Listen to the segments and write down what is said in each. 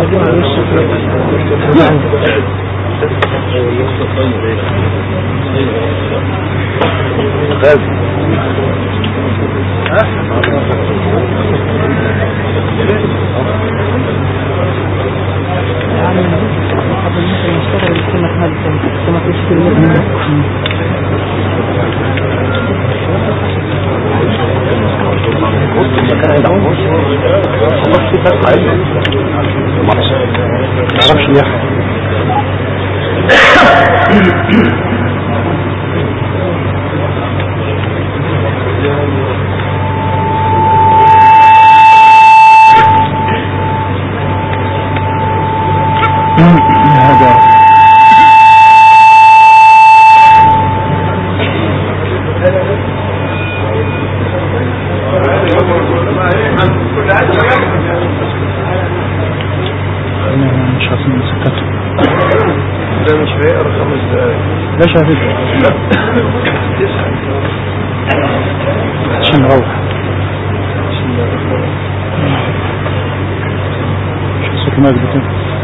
ليش هذه عشان نروح شو صوت ما قلت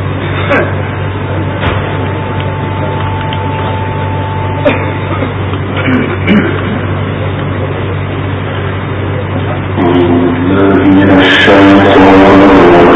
من الشيطان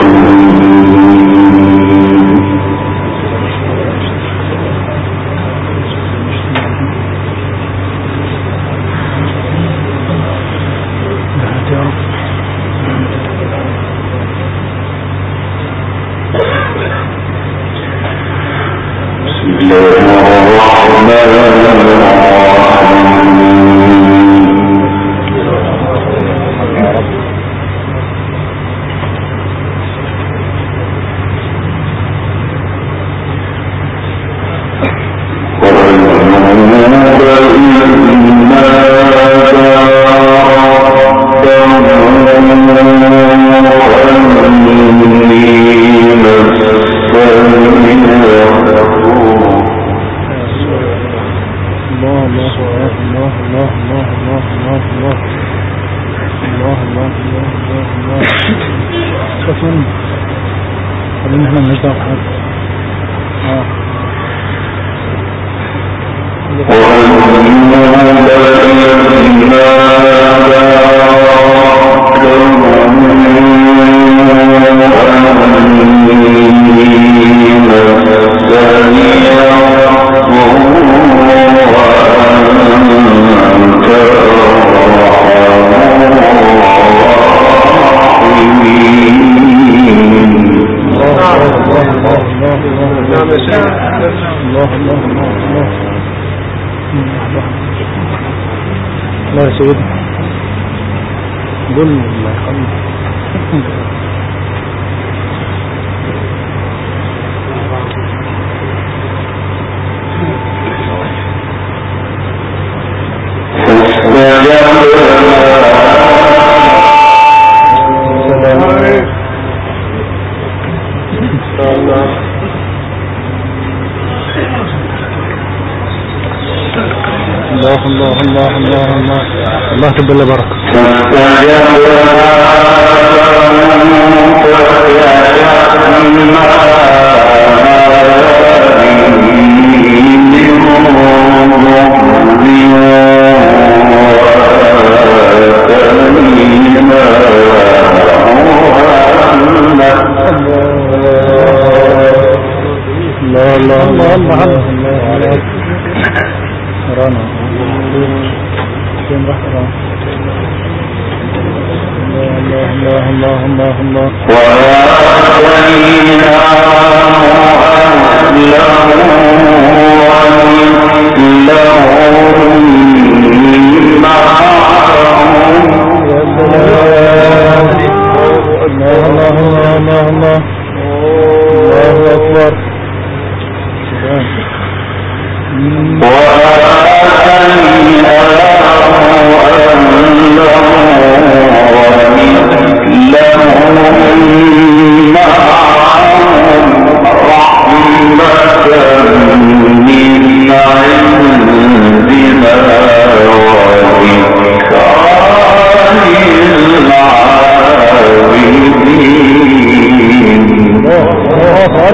الله تبارك بركة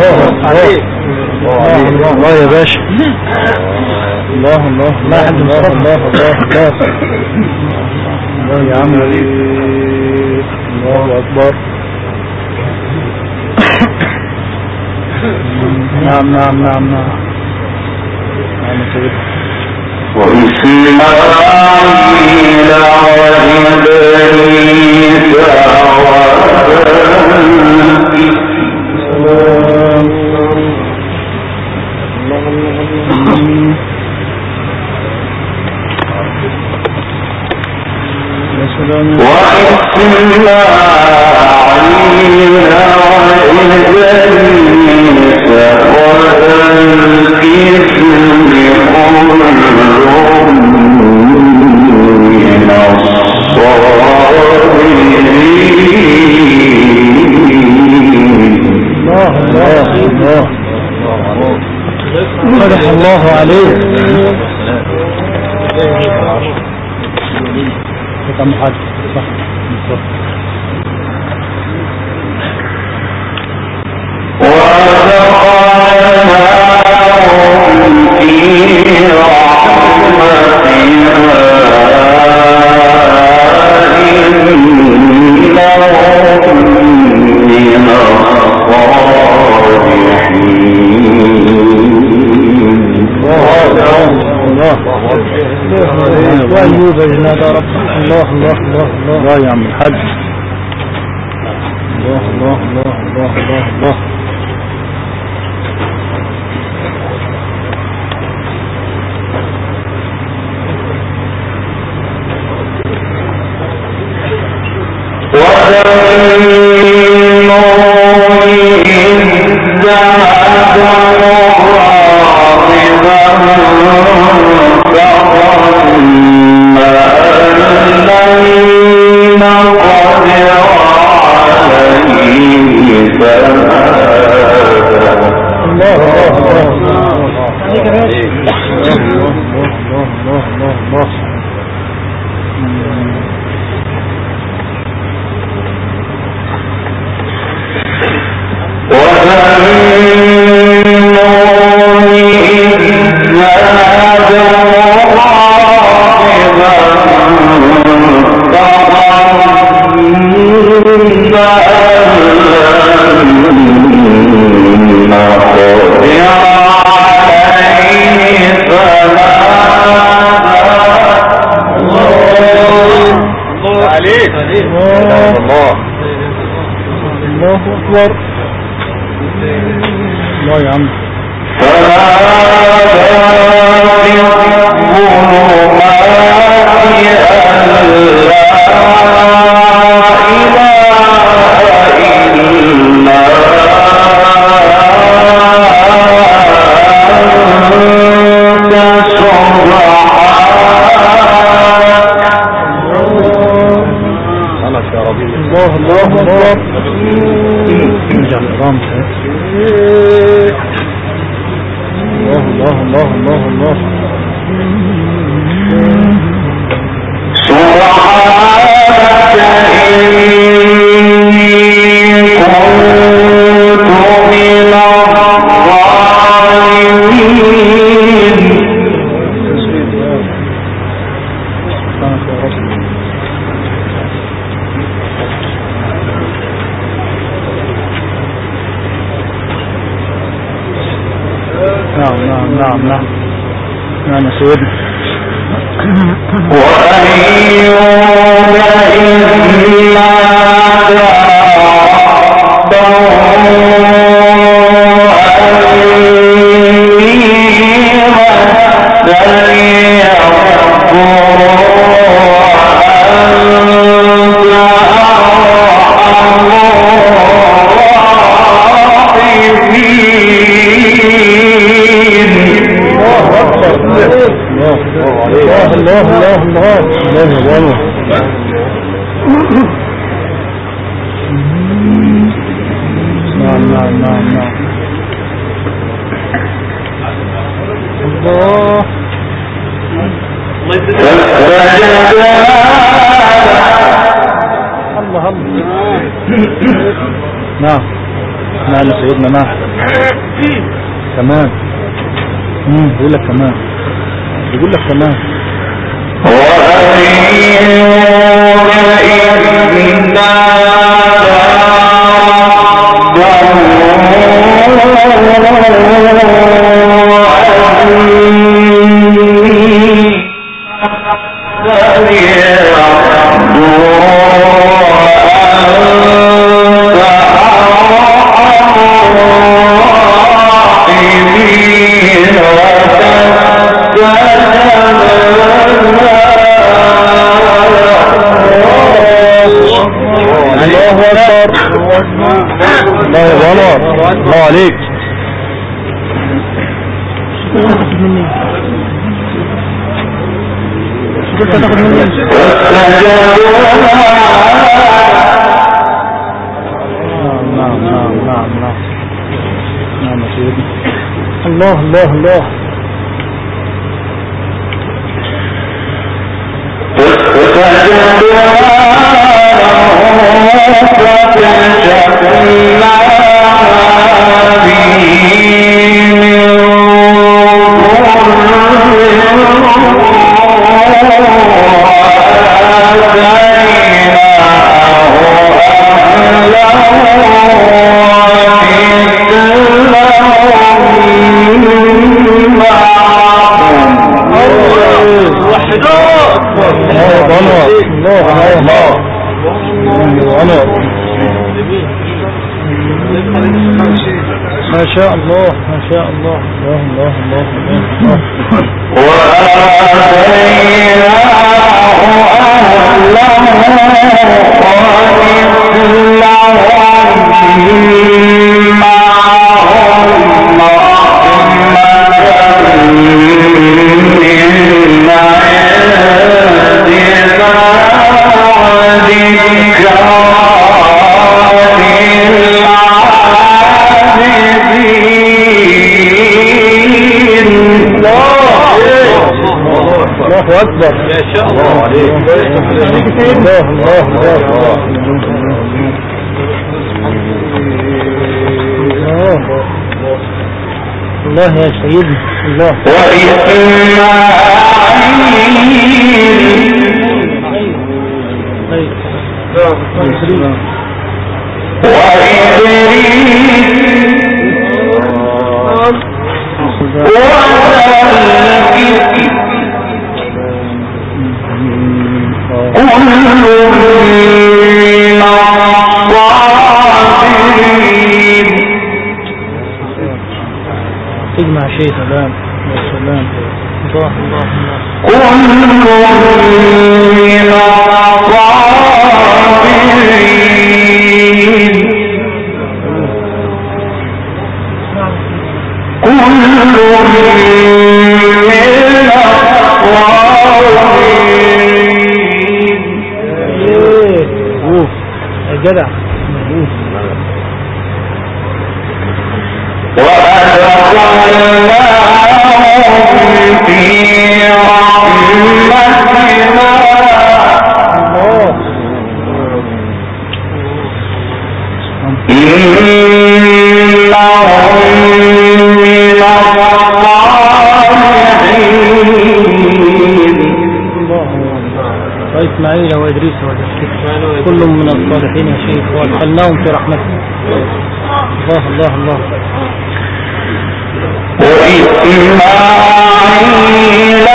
الله يا باشا. الله الله الله الله الله الله الله يا عم. الله أكبر. نعم نعم نعم نعم. وإسماعيل وإدريس فتح الله عليك. كم حد صح وأيوب نادى ربه. الله الله الله الله يا عم الحاج. الله الله الله الله الله الله. الله يا عم. نعم سيدنا. وأيوب إذ نادى نعم سيدنا. نعم كمان بيقول لك كمان الله عليك. نعم سيدي. الله ما شاء الله الله أكبر. ما شاء الله عليك. الله يا سيدي الله. تجمع شيء سلام الله جدع إسماعيل وإدريس وذكر كل من الصالحين يا شيخ وأدخلناهم في رحمته. الله وإسماعيل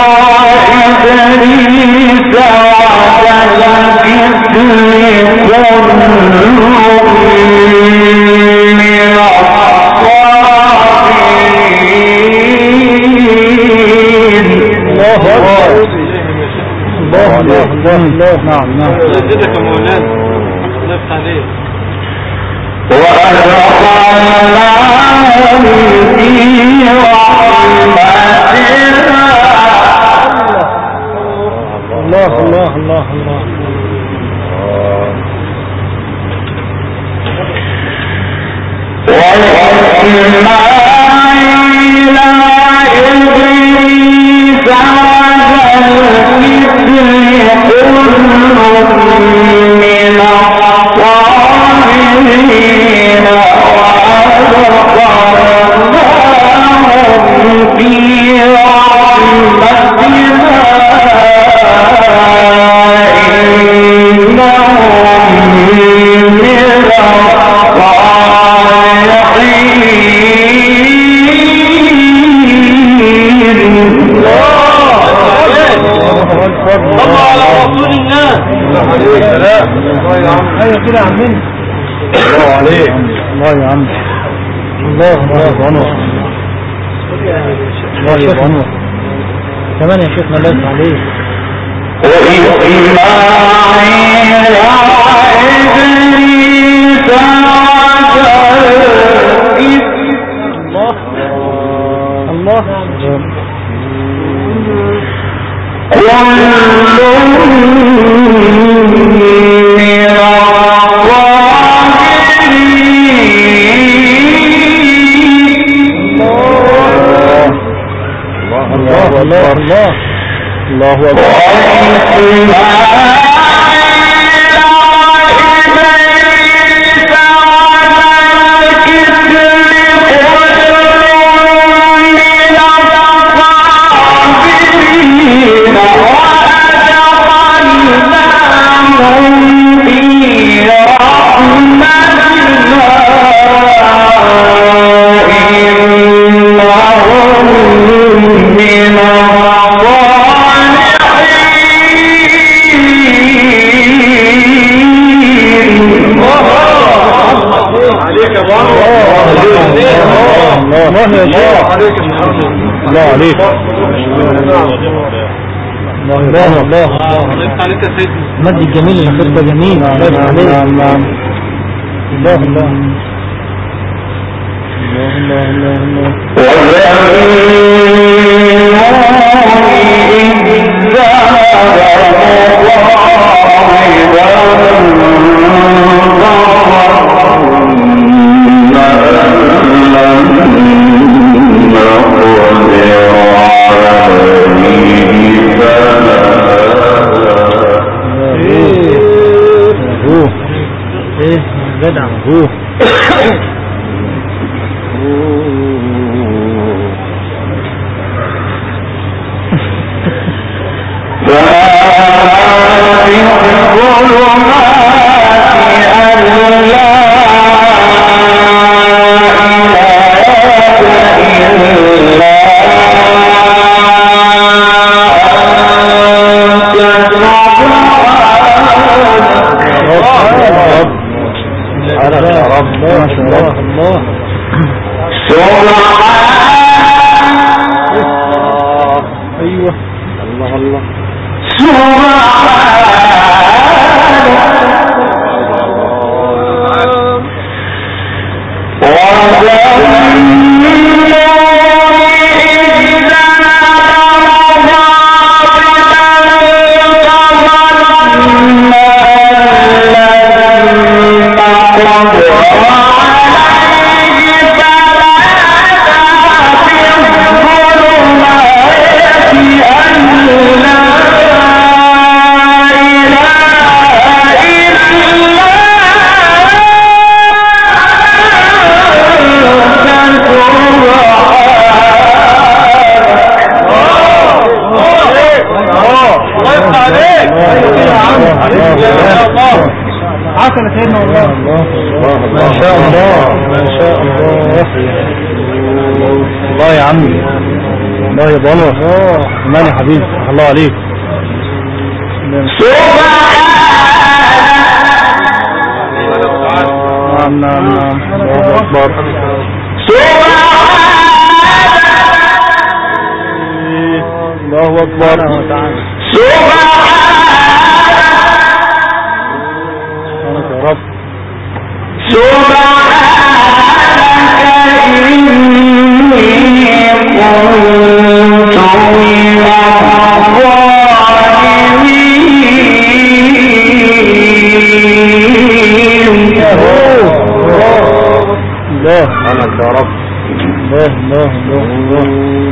وإدريس وذا الكفل كل من الصالحين. الله نعم جدك مولانا نفس عليه. وأدخلناهم في رحمتنا. الله وإسماعيل وإدريس وذا الكفل كل من الله يا عم الله الله الله الله كمان يا شيخنا الله يسمع عليك الله الله الله الله الله عليك الله الله عليك يا سيدنا مد الجميل اللي خطة جميل الله عليك الله الله جدع مبروك ايوه الله الله سيدنا والله ما شاء الله ما شاء الله الله يا عمي الله يا بابا امان يا حبيبي الله عليك نعم نعم نعم الله اكبر الله اكبر رب سبحانك إني كنت من الظالمين الله أنا يا رب الله الله الله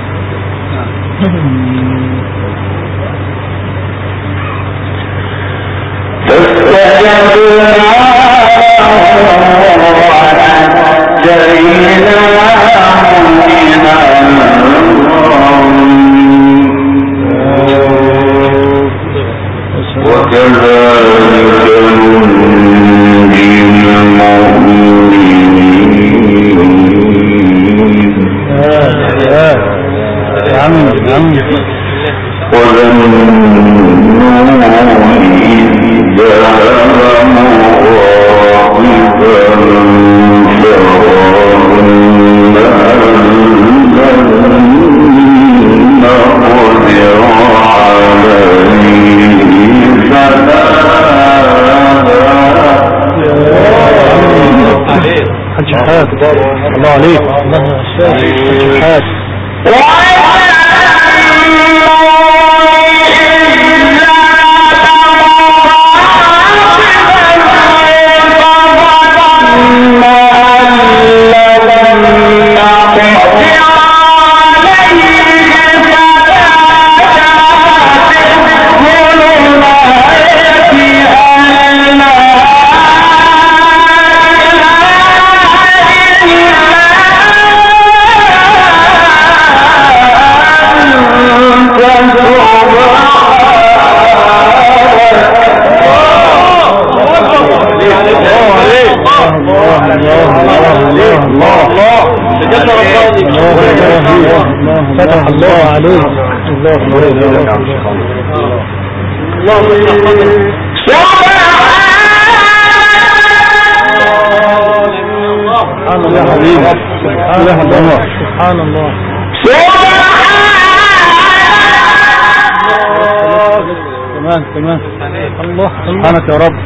وذنون إذ ذهب مغاضبا عليك الله الشهاد فتح الله عليك الله سبحان الله حبيبي سبحان الله سبحان الله تمام الله سبحانك يا رب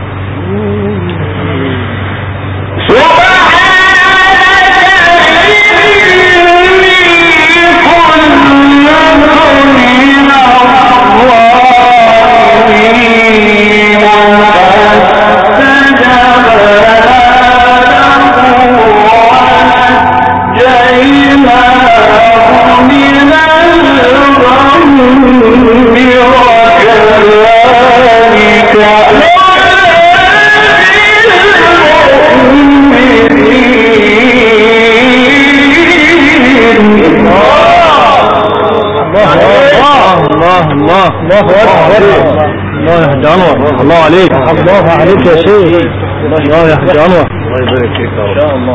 الله يا حاج انور الله عليك الله عليك يا شيخ الله يا حاج انور الله يبارك فيك ان شاء الله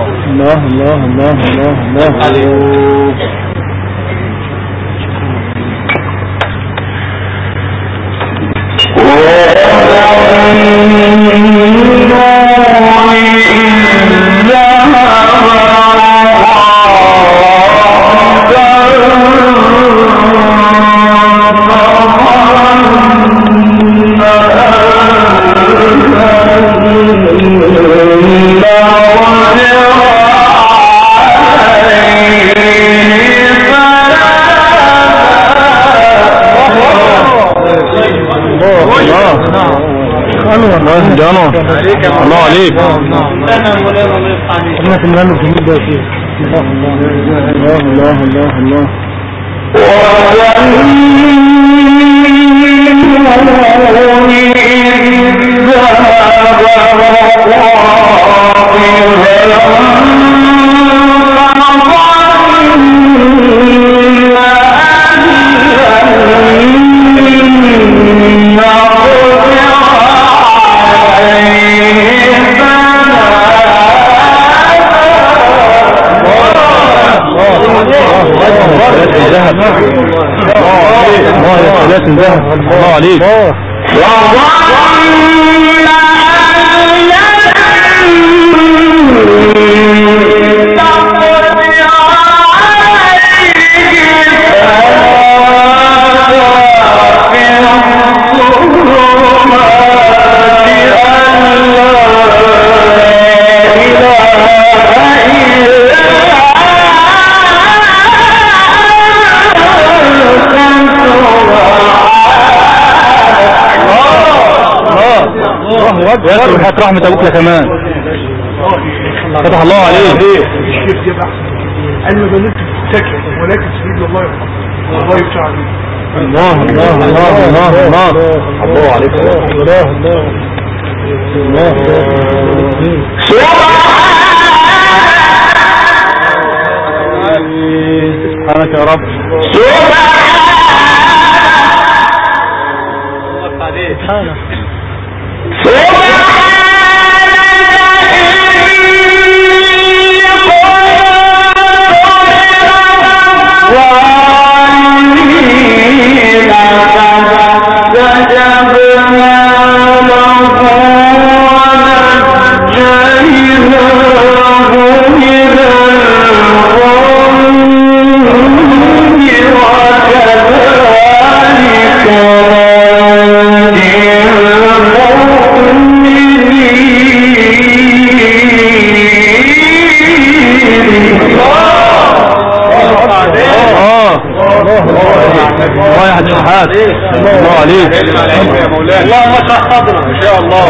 الله الله عليك احنا في المال الجميل ده فيه الله الله عليك ويسر حياة رحمة أبوك كمان فتح الله عليه أنا بنيت تكلم ولكن سيد الله يرحمه والله يفتح عليك الله عليك سبحانك يا رب سبحانك وكذلك الله يا حاج شحات الله عليك اللهم اشرح صدرك ان شاء الله.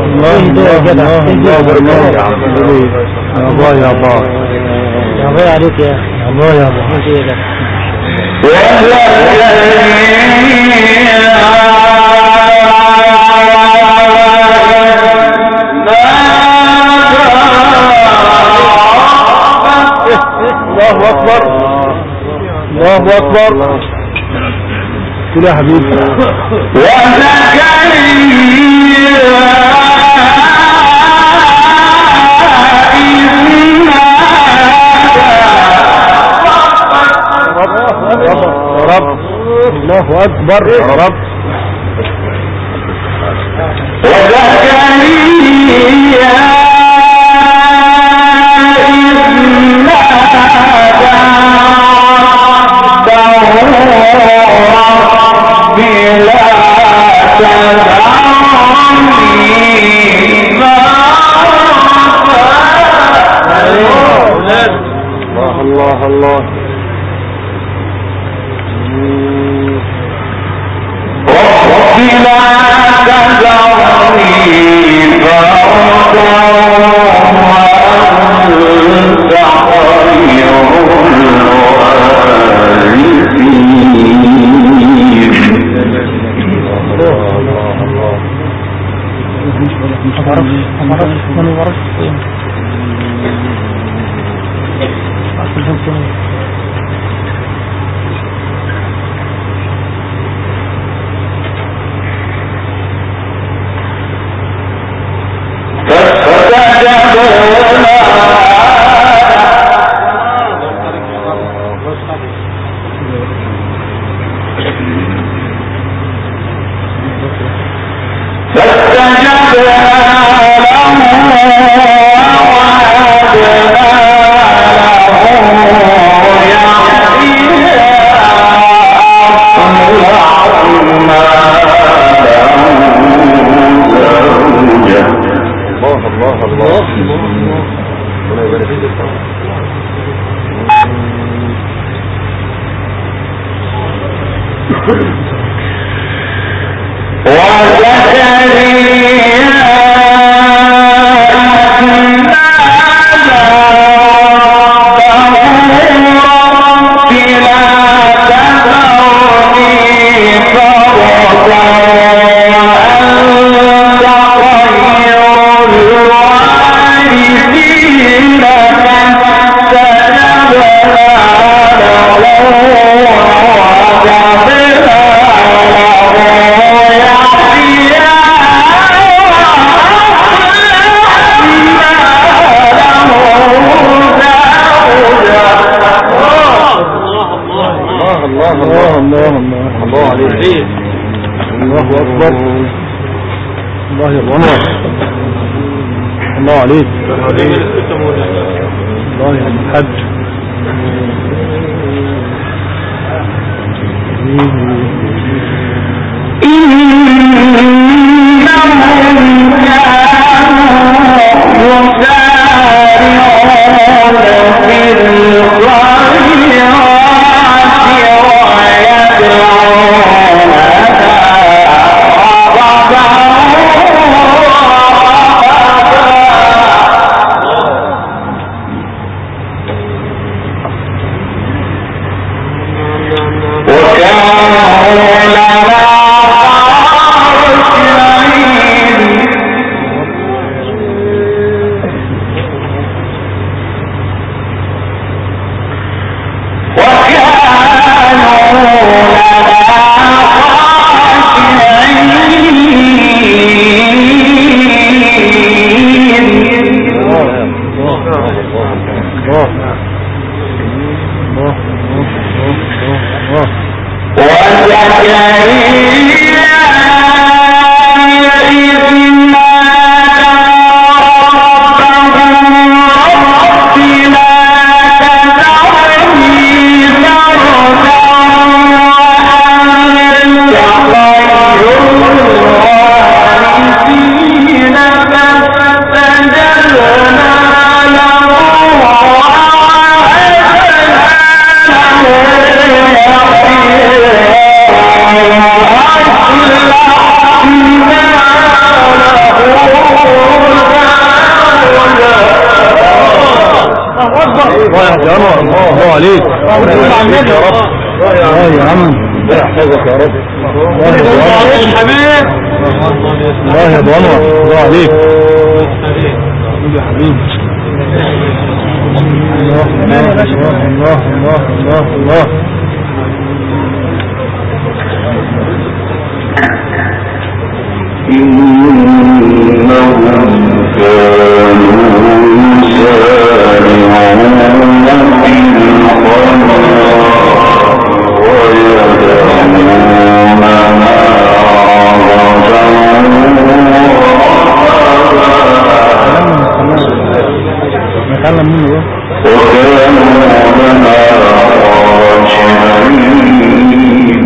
الله بركاته يا عم يا الله يا الله يا الله عليك يا الله يا الله الله اكبر الله اكبر قول يا حبيبي رب الله اكبر يا رب الله الله الله عليك الله يا الحج حاج انور الله عليك يا رب. يا عم الله يحفظك يا رب. الله يا ابو انور الله عليك يا حبيبي. الله الله الله الله الله. إنهم كانوا يسارعون في الخيرات ويدعوننا رغبا وكانوا لنا خاشعين.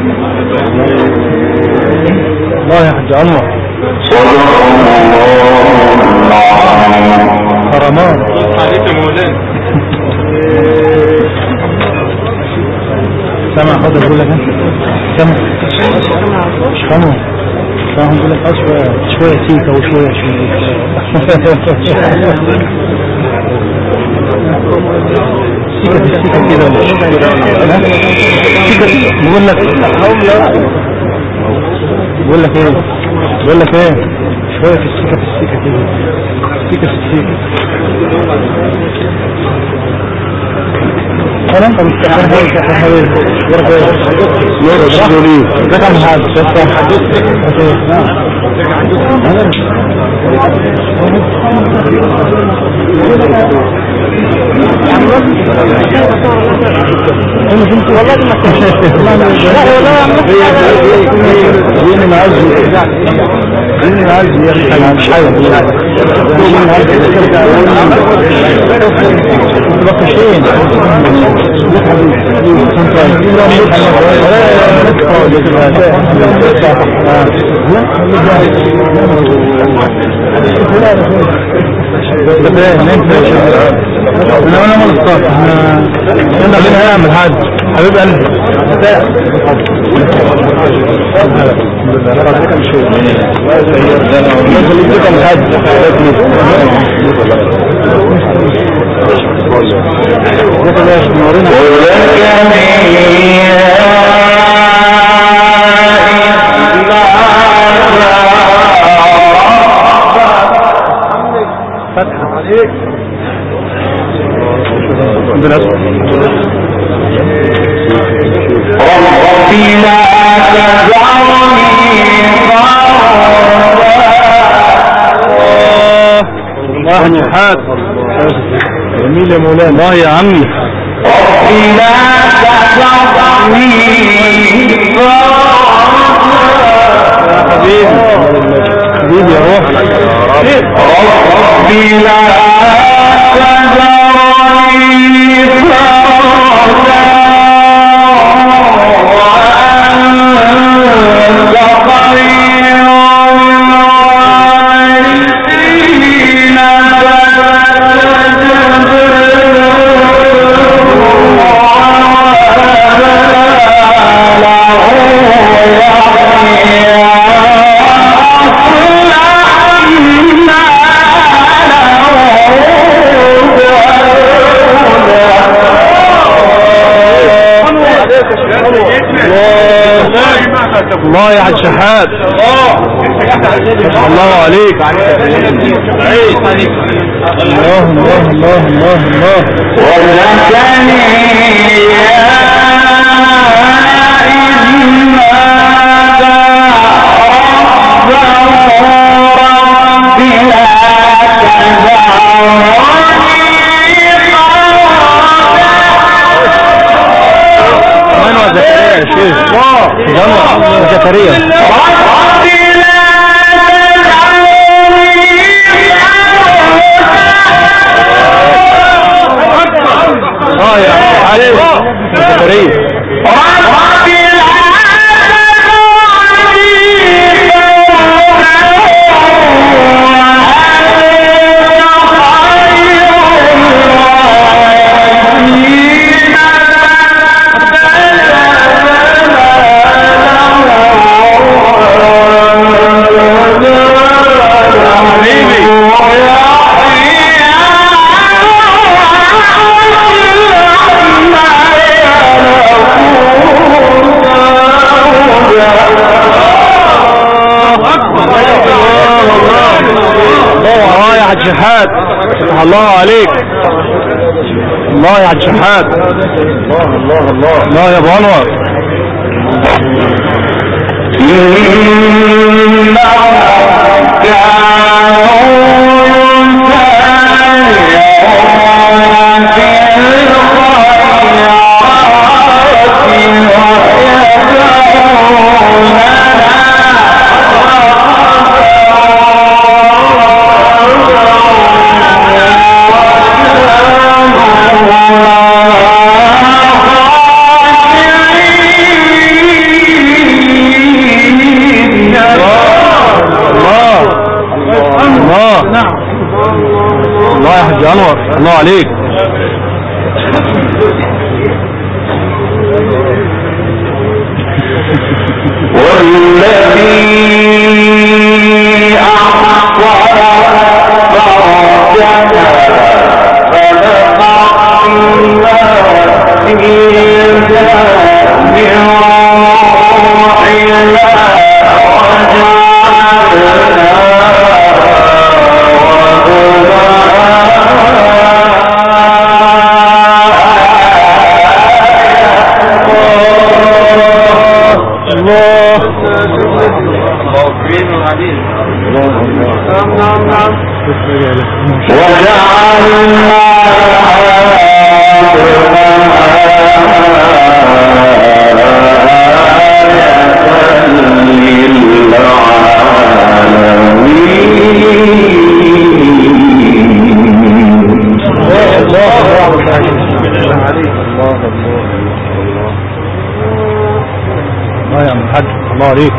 الله يا حاج انور. صدق الله العظيم. كرمان عليك يا مولانا. سامع حاضر بقول لك انت سامع سامع فاهم بقول لك شويه سيكه وشويه سيكه كده بقول لك ايه شويه في السيكه كده سيكه في السيكه. أنا أنت مستحيل تحاول يورا شغلي رقم هذا شفته انا ملصق انا اللي هنعمل حاجه حبيب قلبي فتحة عليك ربي لا تذرني الله شحات جميل يا مولانا. الله يا عمي. ربي لا تذرني يا حبيبي يا روح. ربي لا الله يا حاج شحات. الله عليك. الله الله الله الله الله. وزكني يا زكريا يا علي زكريا حاج شحات، فتح الله عليك. الله يا حاج شحات. الله يا ابو انور. الله يا حاج انور، الله عليك. والذي أحصى فرجها فنفخنا فيها من روحنا الله عليك.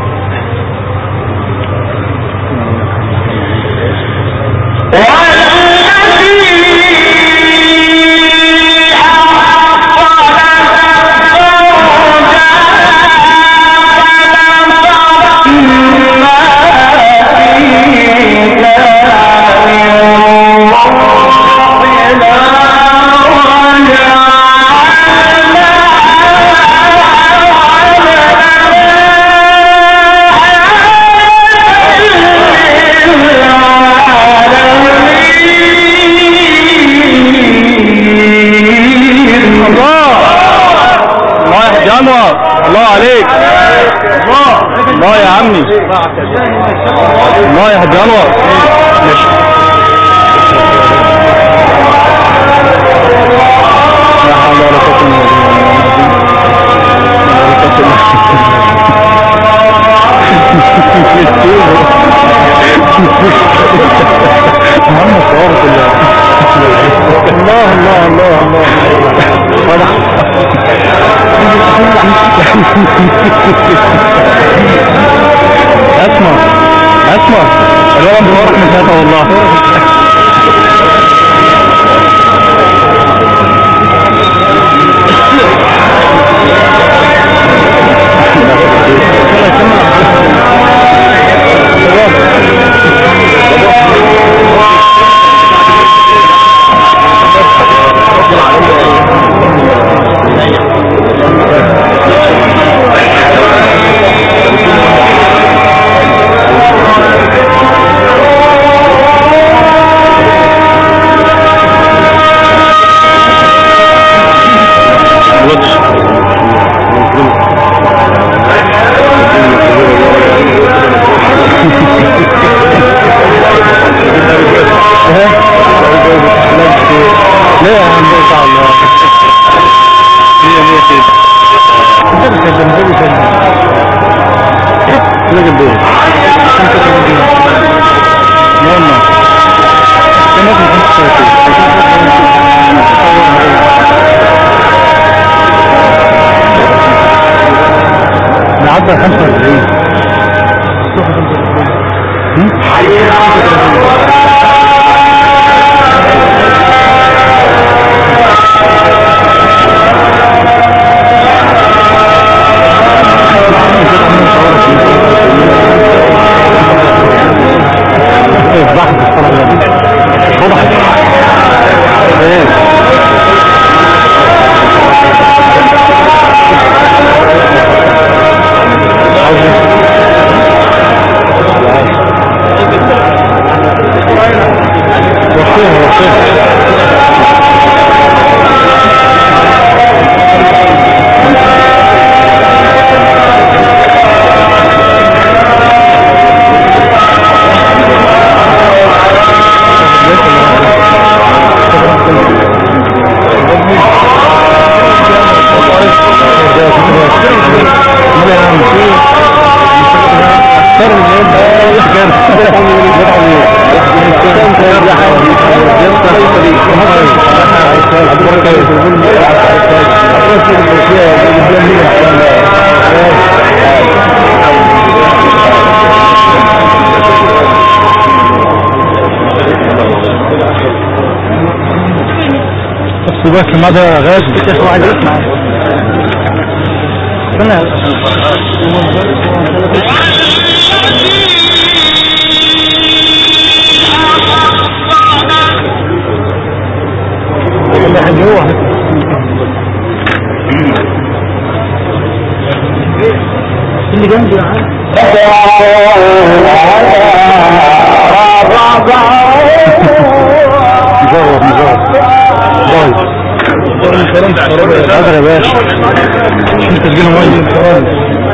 الله عليك. الله يا عمي. الله يا حاج انور. لا حول ولا قوة الا بالله. الله الله الله اسمع اسمع الولد بيورك من هذا والله. ليه يا عم ان شاء الله. هي كده نعدى 45 ماذا غازي هو عايز يسمع اللي هو اللي جنبي يا حاضر يا باشا شوف تسجيل ميه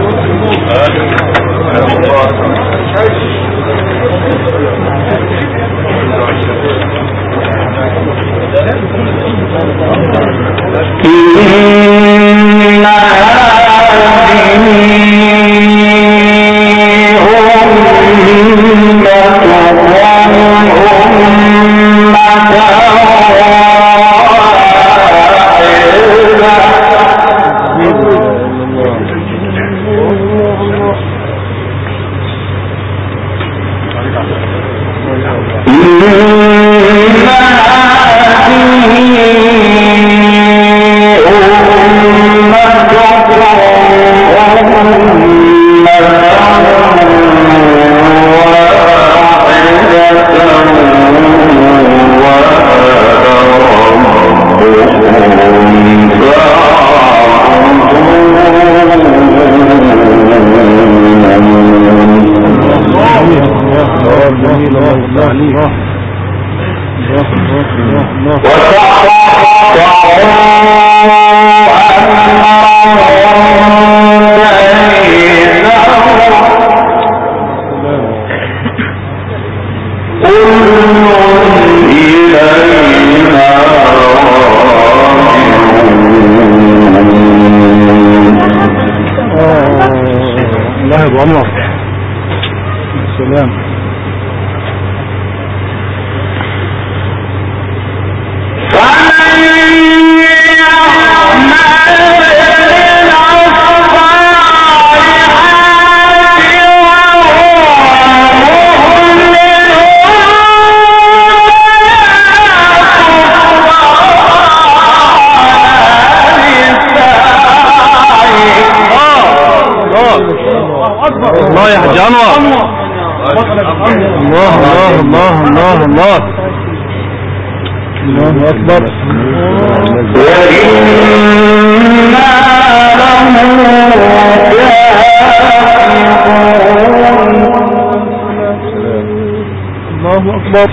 الله يا ابو عمر السلام الله يا حاج انور الله الله الله الله الله الله اكبر الله اكبر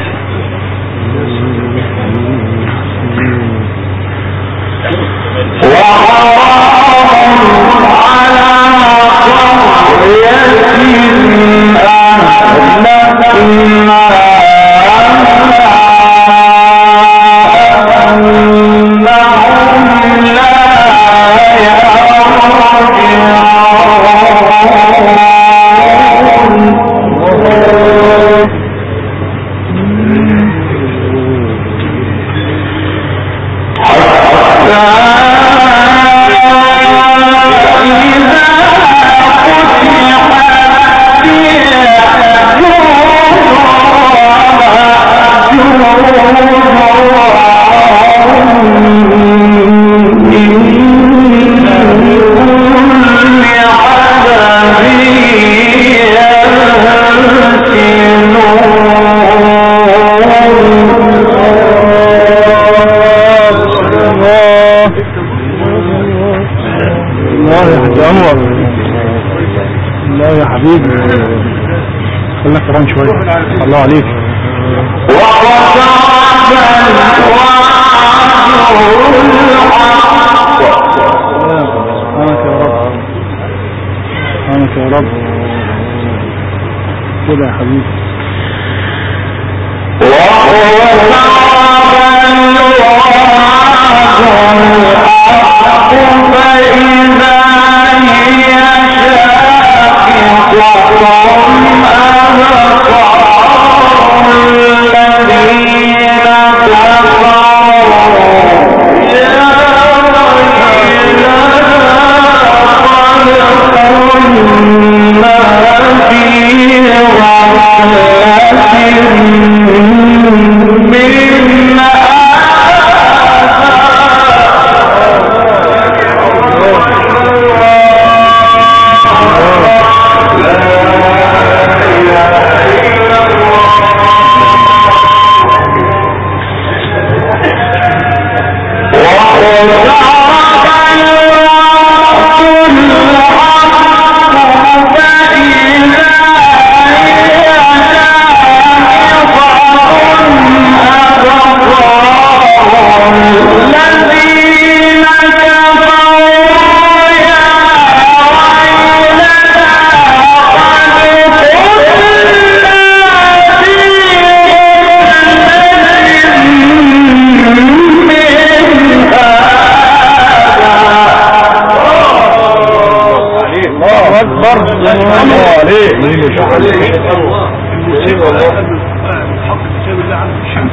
خلنا كرام شوية الله عليك سبحانك يا رب كده يا حبيبي ما فيه الله عليك المصيبة الحق كتاب الله عنه الشمس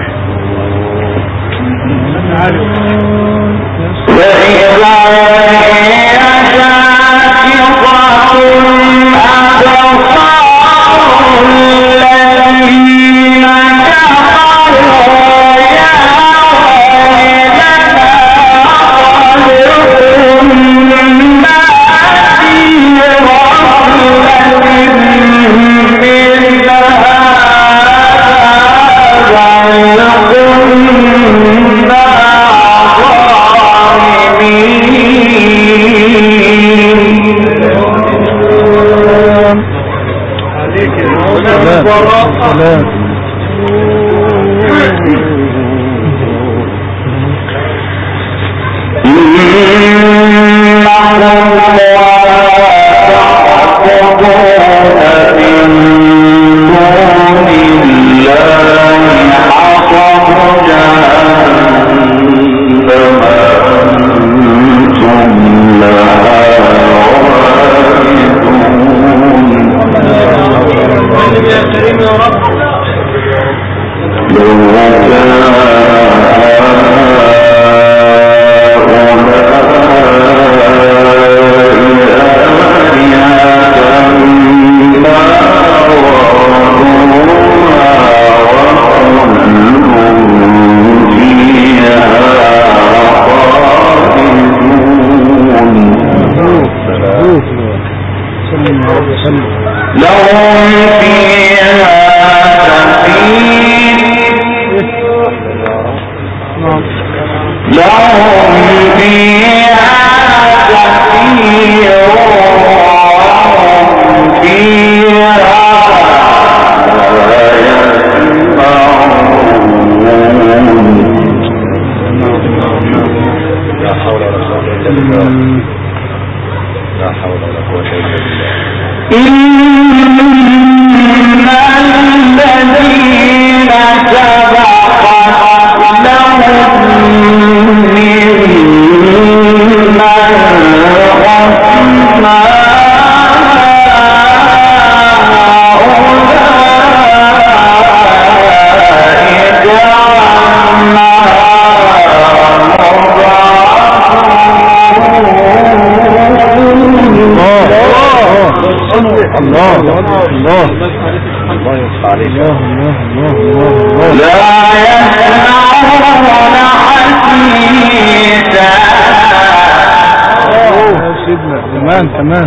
تمام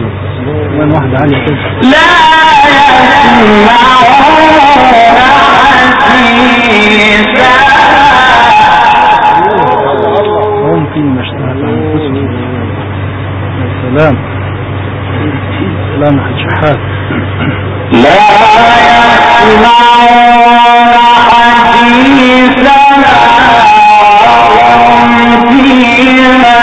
واحدة عالية كده لا يسمعون حسيسا هم فيما اشتهت أنفسهم. يا سلام سلام حشحات. لا يسمعون حسيسا وهم فيما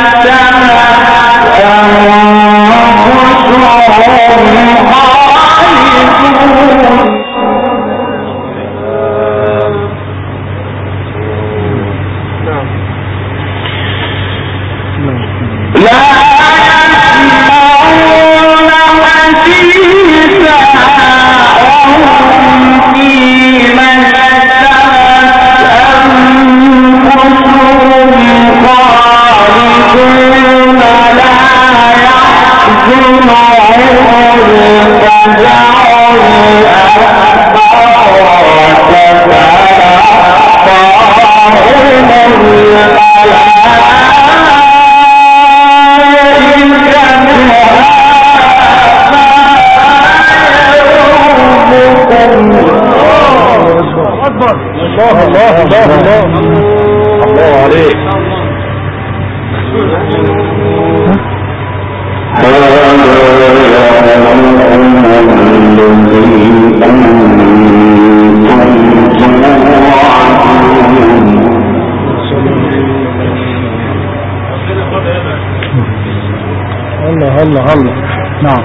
الله نعم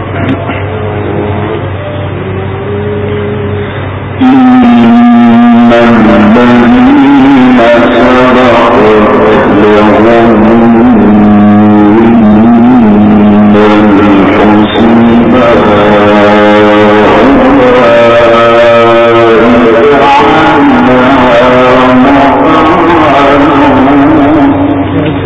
إن الذين سبقت لهم من الحسنى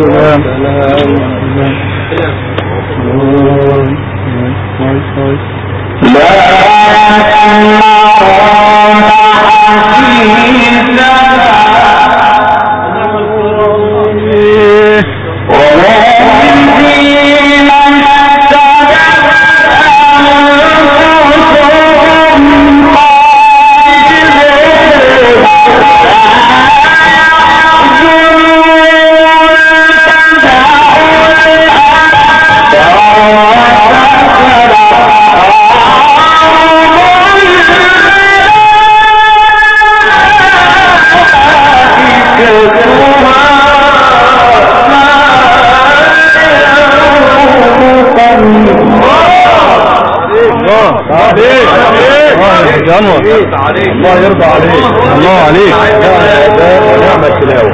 الله يرضى عليك. الله عليك. ونعم التلاوة.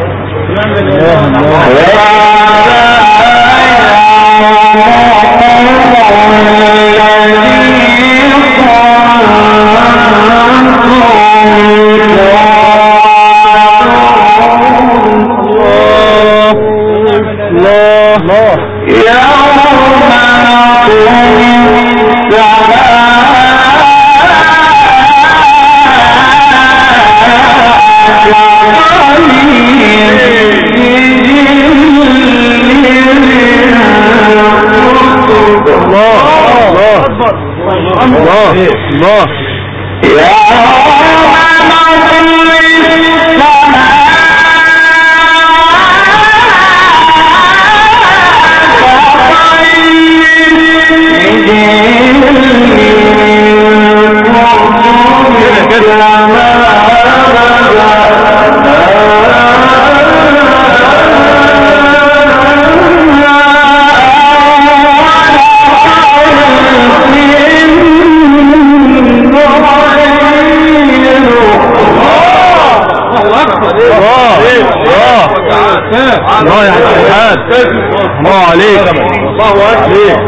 الله يا حاج. الله عليك. الله عليك.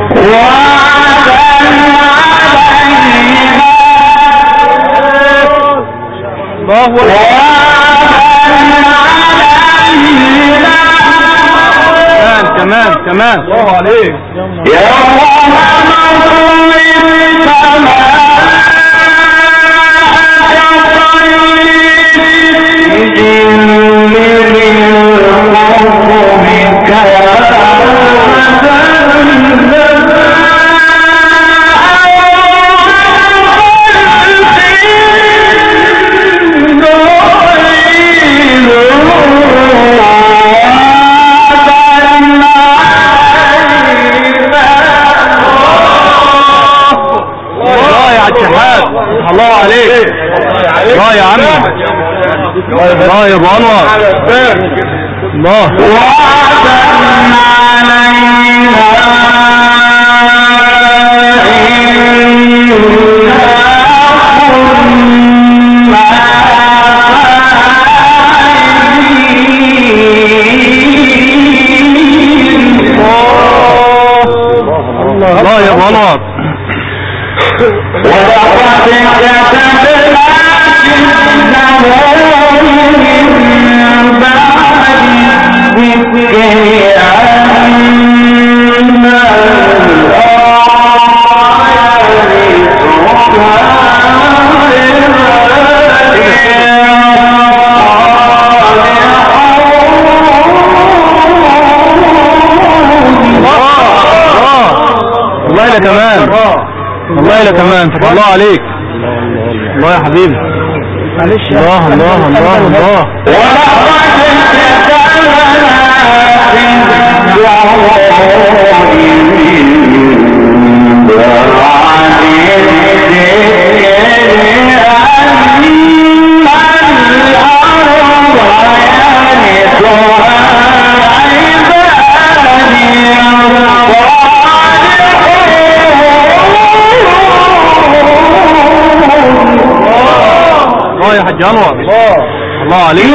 كمان الله عليك. الله عليك. الله يا عم. الله يا ابو انور. الله الله يا ابو انور. الله كمان. الله كمان. فتح الله عليك. الله يا حبيبي. معلش. الله الله الله الله. الله يا حاج انور. الله الله عليك.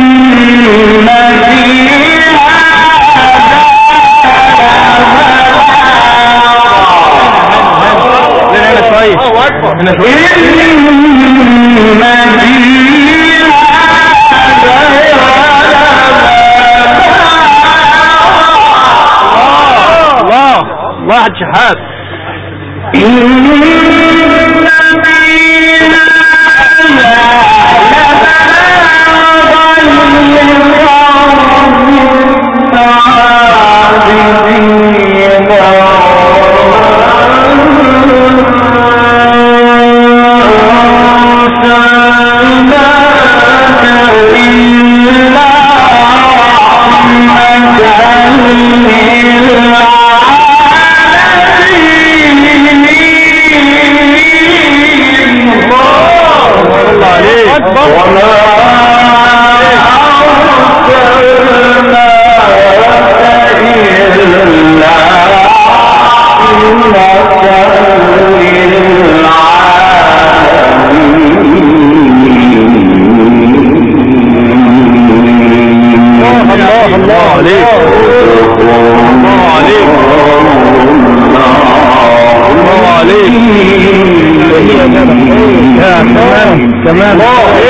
هنا شويه. هنا شويه. واحد شحات. تمام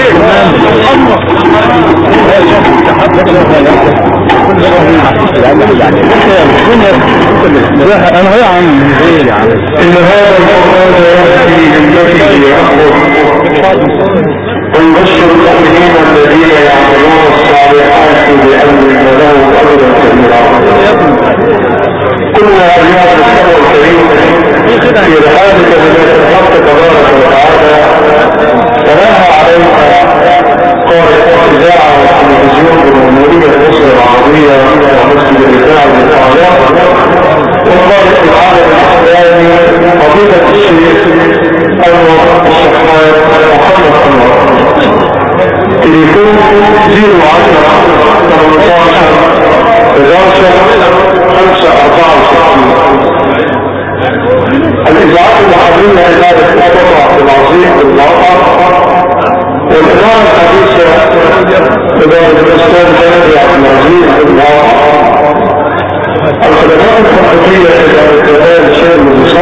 انا هو يا عم ان هذا القرآن يأتي بالتي هي اقوم ونبشر المؤمنين الذين يعملون الصالحات بأن لهم اجرا كبيرا. كنا ايها الصبر الكريم في رحابك بذات الحق تبارك وتعالى تناهى عليها قارئ الاذاعه والتلفزيون بالجمهوريه مصر العربيه ومسجد الاذاعه والقاهره وقارئ العالم الاسلامي فضيله الشيخ انور الشحات محمد انور. تليفون 010 18 الإذاعات المحلية إدارة مصطفى عبد العظيم بالواقع والإدارة الحديثة إدارة الأستاذ جابر عبد العزيز بالواقع. الخدمات الحقوقية إدارة جلال شيخ